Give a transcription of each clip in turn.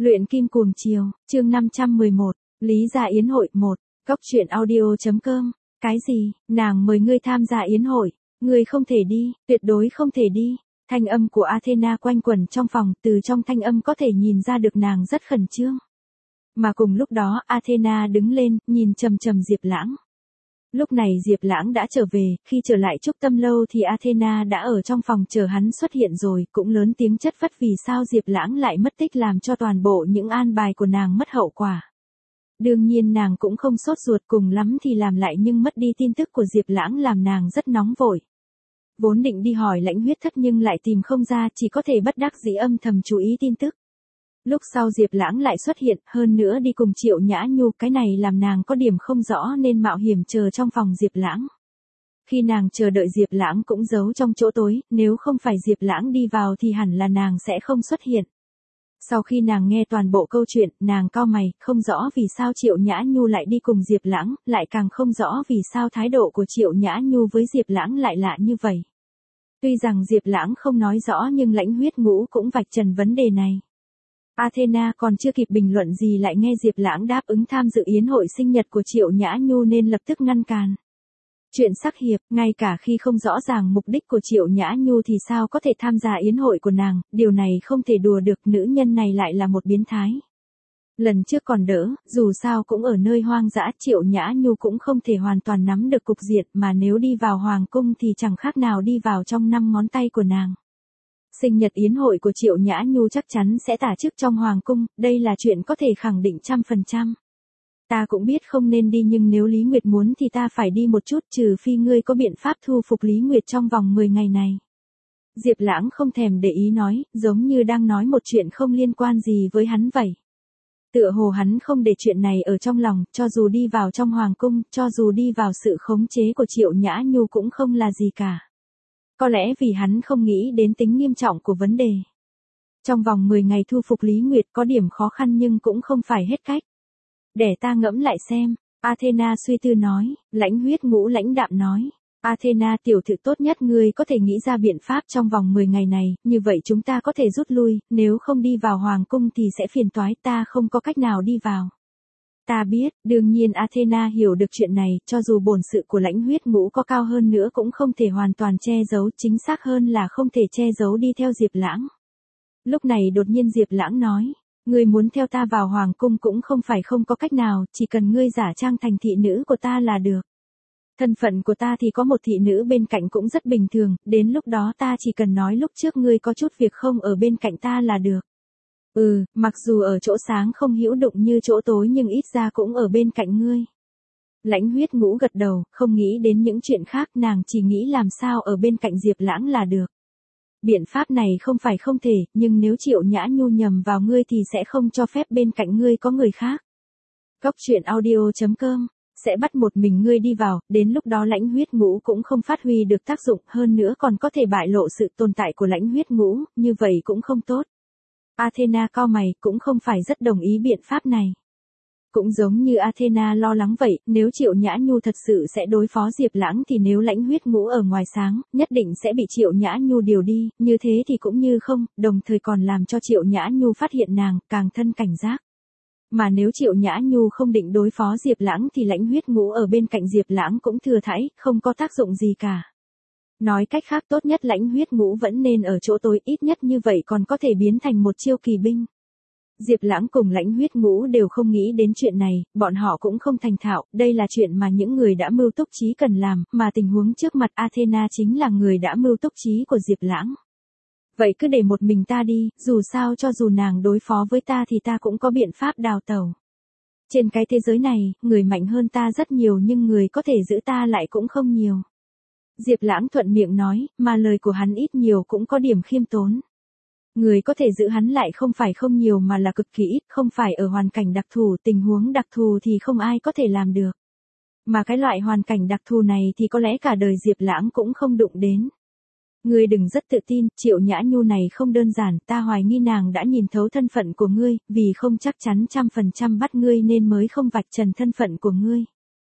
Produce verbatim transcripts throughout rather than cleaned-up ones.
Luyện kim cuồng chiều, chương năm trăm mười một, Lý gia yến hội một, Cốc truyện audio.com, cái gì, nàng mời ngươi tham gia yến hội, ngươi không thể đi, tuyệt đối không thể đi. Thanh âm của Athena quanh quẩn trong phòng, từ trong thanh âm có thể nhìn ra được nàng rất khẩn trương. Mà cùng lúc đó Athena đứng lên, nhìn trầm trầm Diệp Lãng. Lúc này Diệp Lãng đã trở về, khi trở lại Trúc Tâm Lâu thì Athena đã ở trong phòng chờ hắn xuất hiện rồi, cũng lớn tiếng chất vấn vì sao Diệp Lãng lại mất tích làm cho toàn bộ những an bài của nàng mất hậu quả. Đương nhiên nàng cũng không sốt ruột, cùng lắm thì làm lại, nhưng mất đi tin tức của Diệp Lãng làm nàng rất nóng vội. Vốn định đi hỏi Lãnh Huyết Thất nhưng lại tìm không ra, chỉ có thể bất đắc dĩ âm thầm chú ý tin tức. Lúc sau Diệp Lãng lại xuất hiện, hơn nữa đi cùng Triệu Nhã Nhu, cái này làm nàng có điểm không rõ nên mạo hiểm chờ trong phòng Diệp Lãng. Khi nàng chờ đợi Diệp Lãng cũng giấu trong chỗ tối, nếu không phải Diệp Lãng đi vào thì hẳn là nàng sẽ không xuất hiện. Sau khi nàng nghe toàn bộ câu chuyện, nàng cau mày, không rõ vì sao Triệu Nhã Nhu lại đi cùng Diệp Lãng, lại càng không rõ vì sao thái độ của Triệu Nhã Nhu với Diệp Lãng lại lạ như vậy. Tuy rằng Diệp Lãng không nói rõ nhưng Lãnh Huyết Ngũ cũng vạch trần vấn đề này. Athena còn chưa kịp bình luận gì lại nghe Diệp Lãng đáp ứng tham dự yến hội sinh nhật của Triệu Nhã Nhu nên lập tức ngăn cản. Chuyện sắc hiệp, ngay cả khi không rõ ràng mục đích của Triệu Nhã Nhu thì sao có thể tham gia yến hội của nàng, điều này không thể đùa được, nữ nhân này lại là một biến thái. Lần trước còn đỡ, dù sao cũng ở nơi hoang dã, Triệu Nhã Nhu cũng không thể hoàn toàn nắm được cục diện, mà nếu đi vào hoàng cung thì chẳng khác nào đi vào trong năm ngón tay của nàng. Sinh nhật yến hội của Triệu Nhã Nhu chắc chắn sẽ tổ chức trong hoàng cung, đây là chuyện có thể khẳng định trăm phần trăm. Ta cũng biết không nên đi nhưng nếu Lý Nguyệt muốn thì ta phải đi một chút, trừ phi ngươi có biện pháp thu phục Lý Nguyệt trong vòng mười ngày này. Diệp Lãng không thèm để ý nói, giống như đang nói một chuyện không liên quan gì với hắn vậy. Tựa hồ hắn không để chuyện này ở trong lòng, cho dù đi vào trong hoàng cung, cho dù đi vào sự khống chế của Triệu Nhã Nhu cũng không là gì cả. Có lẽ vì hắn không nghĩ đến tính nghiêm trọng của vấn đề. Trong vòng mười ngày thu phục Lý Nguyệt có điểm khó khăn nhưng cũng không phải hết cách. Để ta ngẫm lại xem, Athena suy tư nói. Lãnh Huyết Ngũ lãnh đạm nói. Athena tiểu thư, tốt nhất ngươi có thể nghĩ ra biện pháp trong vòng mười ngày này, như vậy chúng ta có thể rút lui, nếu không đi vào hoàng cung thì sẽ phiền toái, ta không có cách nào đi vào. Ta biết, đương nhiên Athena hiểu được chuyện này, cho dù bổn sự của Lãnh Huyết Ngũ có cao hơn nữa cũng không thể hoàn toàn che giấu, chính xác hơn là không thể che giấu đi theo Diệp Lãng. Lúc này đột nhiên Diệp Lãng nói, ngươi muốn theo ta vào hoàng cung cũng không phải không có cách nào, chỉ cần ngươi giả trang thành thị nữ của ta là được. Thân phận của ta thì có một thị nữ bên cạnh cũng rất bình thường, đến lúc đó ta chỉ cần nói lúc trước ngươi có chút việc không ở bên cạnh ta là được. Ừ, mặc dù ở chỗ sáng không hữu đụng như chỗ tối nhưng ít ra cũng ở bên cạnh ngươi. Lãnh Huyết Ngũ gật đầu, không nghĩ đến những chuyện khác, nàng chỉ nghĩ làm sao ở bên cạnh Diệp Lãng là được. Biện pháp này không phải không thể, nhưng nếu Triệu Nhã Nhu nhầm vào ngươi thì sẽ không cho phép bên cạnh ngươi có người khác. Cốc truyện audio.com sẽ bắt một mình ngươi đi vào, đến lúc đó Lãnh Huyết Ngũ cũng không phát huy được tác dụng, hơn nữa còn có thể bại lộ sự tồn tại của Lãnh Huyết Ngũ, như vậy cũng không tốt. Athena cau mày, cũng không phải rất đồng ý biện pháp này. Cũng giống như Athena lo lắng vậy, nếu Triệu Nhã Nhu thật sự sẽ đối phó Diệp Lãng thì nếu Lãnh Huyết Ngũ ở ngoài sáng, nhất định sẽ bị Triệu Nhã Nhu điều đi, như thế thì cũng như không, đồng thời còn làm cho Triệu Nhã Nhu phát hiện nàng, càng thân cảnh giác. Mà nếu Triệu Nhã Nhu không định đối phó Diệp Lãng thì Lãnh Huyết Ngũ ở bên cạnh Diệp Lãng cũng thừa thãi, không có tác dụng gì cả. Nói cách khác, tốt nhất Lãnh Huyết Ngũ vẫn nên ở chỗ tối, ít nhất như vậy còn có thể biến thành một chiêu kỳ binh. Diệp Lãng cùng Lãnh Huyết Ngũ đều không nghĩ đến chuyện này, bọn họ cũng không thành thạo, đây là chuyện mà những người đã mưu túc trí cần làm, mà tình huống trước mặt Athena chính là người đã mưu túc trí của Diệp Lãng. Vậy cứ để một mình ta đi, dù sao cho dù nàng đối phó với ta thì ta cũng có biện pháp đào tẩu. Trên cái thế giới này, người mạnh hơn ta rất nhiều nhưng người có thể giữ ta lại cũng không nhiều. Diệp Lãng thuận miệng nói, mà lời của hắn ít nhiều cũng có điểm khiêm tốn. Người có thể giữ hắn lại không phải không nhiều mà là cực kỳ ít, không phải ở hoàn cảnh đặc thù, tình huống đặc thù thì không ai có thể làm được. Mà cái loại hoàn cảnh đặc thù này thì có lẽ cả đời Diệp Lãng cũng không đụng đến. Ngươi đừng rất tự tin, Triệu Nhã Nhu này không đơn giản, ta hoài nghi nàng đã nhìn thấu thân phận của ngươi, vì không chắc chắn trăm phần trăm bắt ngươi nên mới không vạch trần thân phận của ngươi.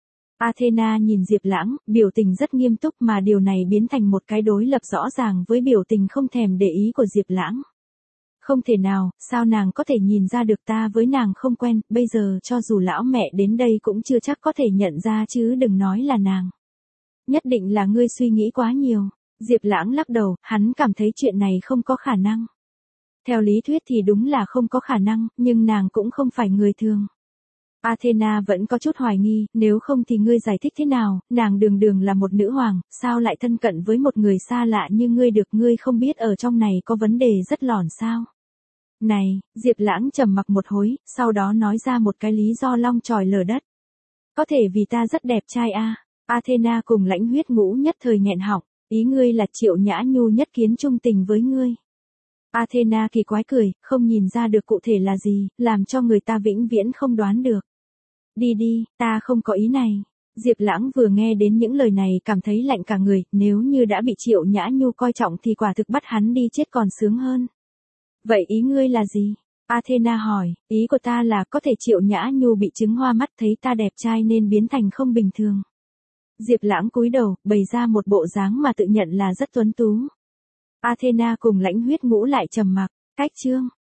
Athena nhìn Diệp Lãng, biểu tình rất nghiêm túc mà điều này biến thành một cái đối lập rõ ràng với biểu tình không thèm để ý của Diệp Lãng. Không thể nào, sao nàng có thể nhìn ra được ta với nàng không quen, bây giờ cho dù lão mẹ đến đây cũng chưa chắc có thể nhận ra chứ đừng nói là nàng. Nhất định là ngươi suy nghĩ quá nhiều. Diệp Lãng lắc đầu, hắn cảm thấy chuyện này không có khả năng. Theo lý thuyết thì đúng là không có khả năng, nhưng nàng cũng không phải người thường. Athena vẫn có chút hoài nghi, nếu không thì ngươi giải thích thế nào, nàng đường đường là một nữ hoàng, sao lại thân cận với một người xa lạ như ngươi được, ngươi không biết ở trong này có vấn đề rất lỏn sao. Này, Diệp Lãng trầm mặc một hồi, sau đó nói ra một cái lý do long chòi lở đất. Có thể vì ta rất đẹp trai a. Athena cùng Lãnh Huyết Ngũ nhất thời nghẹn họng, ý ngươi là Triệu Nhã Nhu nhất kiến trung tình với ngươi. Athena kỳ quái cười, không nhìn ra được cụ thể là gì, làm cho người ta vĩnh viễn không đoán được. Đi đi, ta không có ý này. Diệp Lãng vừa nghe đến những lời này cảm thấy lạnh cả người, nếu như đã bị Triệu Nhã Nhu coi trọng thì quả thực bắt hắn đi chết còn sướng hơn. Vậy ý ngươi là gì? Athena hỏi, ý của ta là có thể Triệu Nhã Nhu bị chứng hoa mắt thấy ta đẹp trai nên biến thành không bình thường. Diệp Lãng cúi đầu, bày ra một bộ dáng mà tự nhận là rất tuấn tú. Athena cùng Lãnh Huyết Ngũ lại trầm mặc, cách chương.